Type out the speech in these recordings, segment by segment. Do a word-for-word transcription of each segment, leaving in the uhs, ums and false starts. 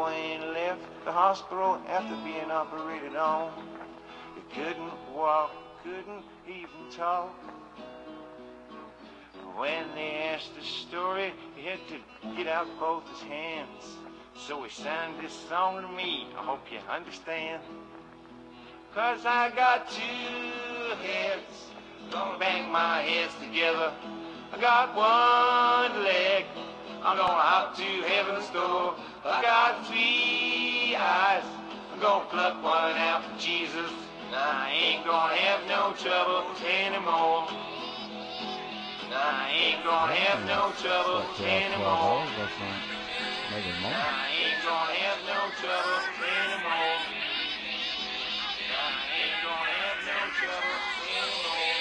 Wayne left the hospital after being operated on. He couldn't walk, couldn't even talk. When they asked the story, he had to get out both his hands. So he sang this song to me, I hope you understand. Cause I got two heads, gonna bang my heads together. I got one leg, I'm gonna hop to heaven's door. I got three eyes, I'm gonna pluck one out for Jesus. I ain't gonna have no trouble anymore. I ain't gonna have no trouble anymore. I ain't gonna have no trouble anymore. I ain't gonna have no trouble anymore.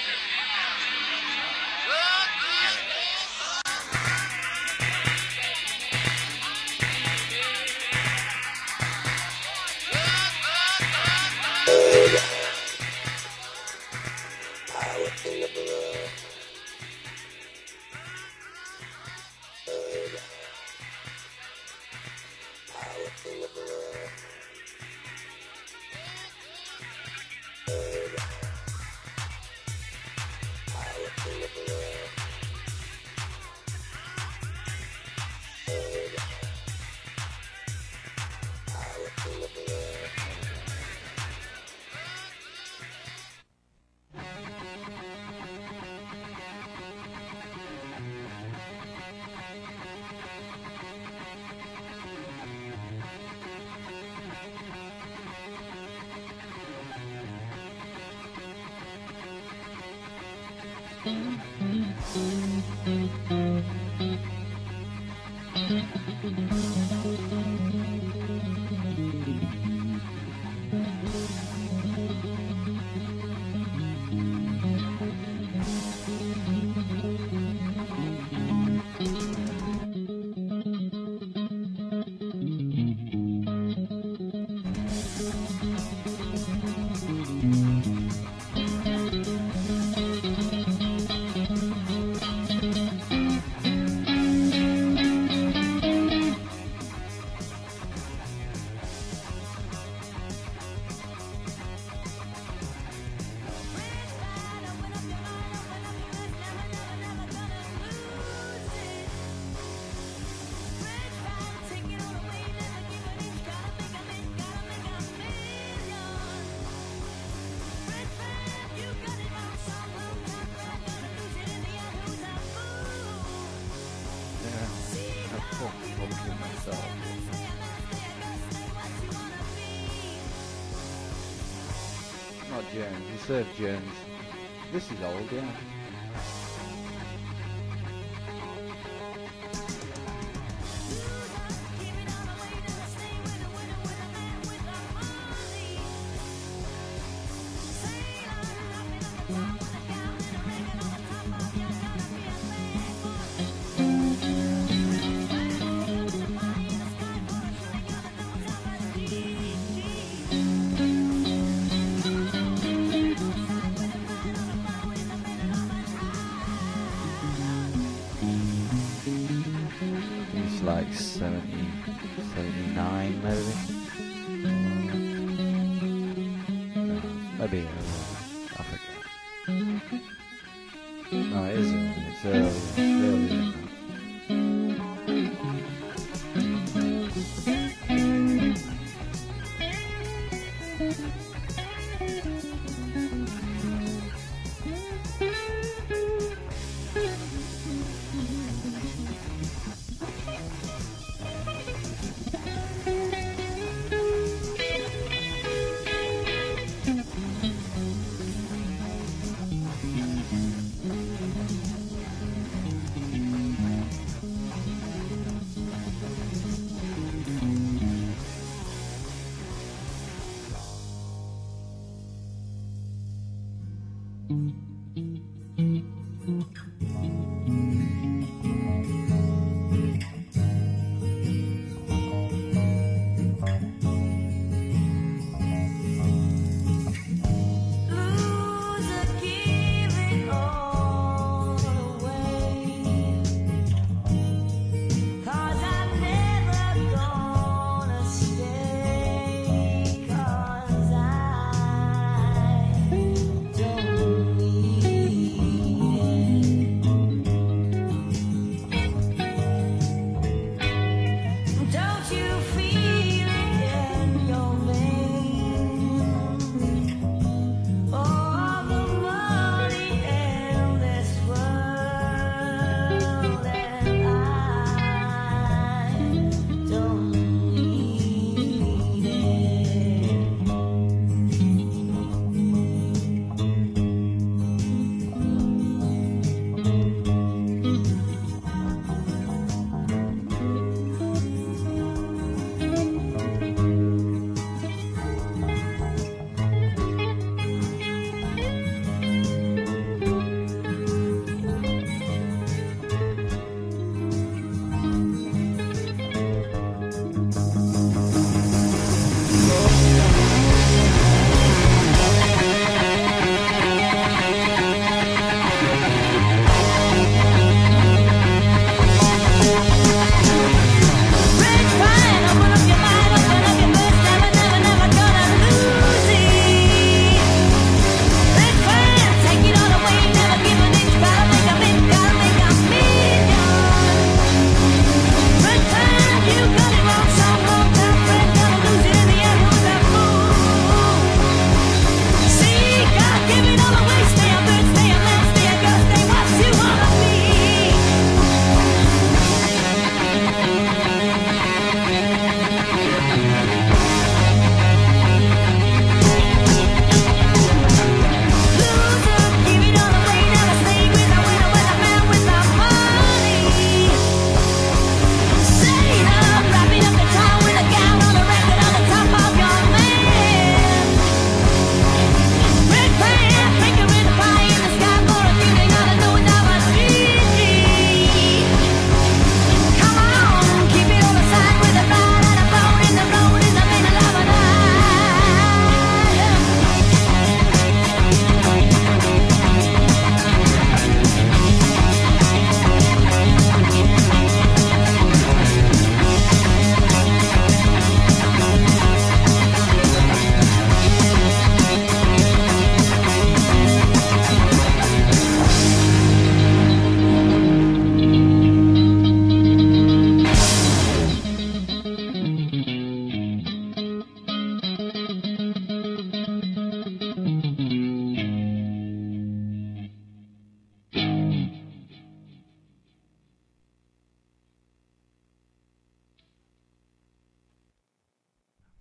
Not Jones, you served Jones. This is old, yeah. Like seventy, seventy-nine maybe. No, maybe uh, I forget. No, it is early. It's early. It's early.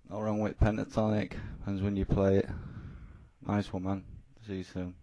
Not wrong with Pentatonic. Depends when you play it. Nice one, man. See you soon.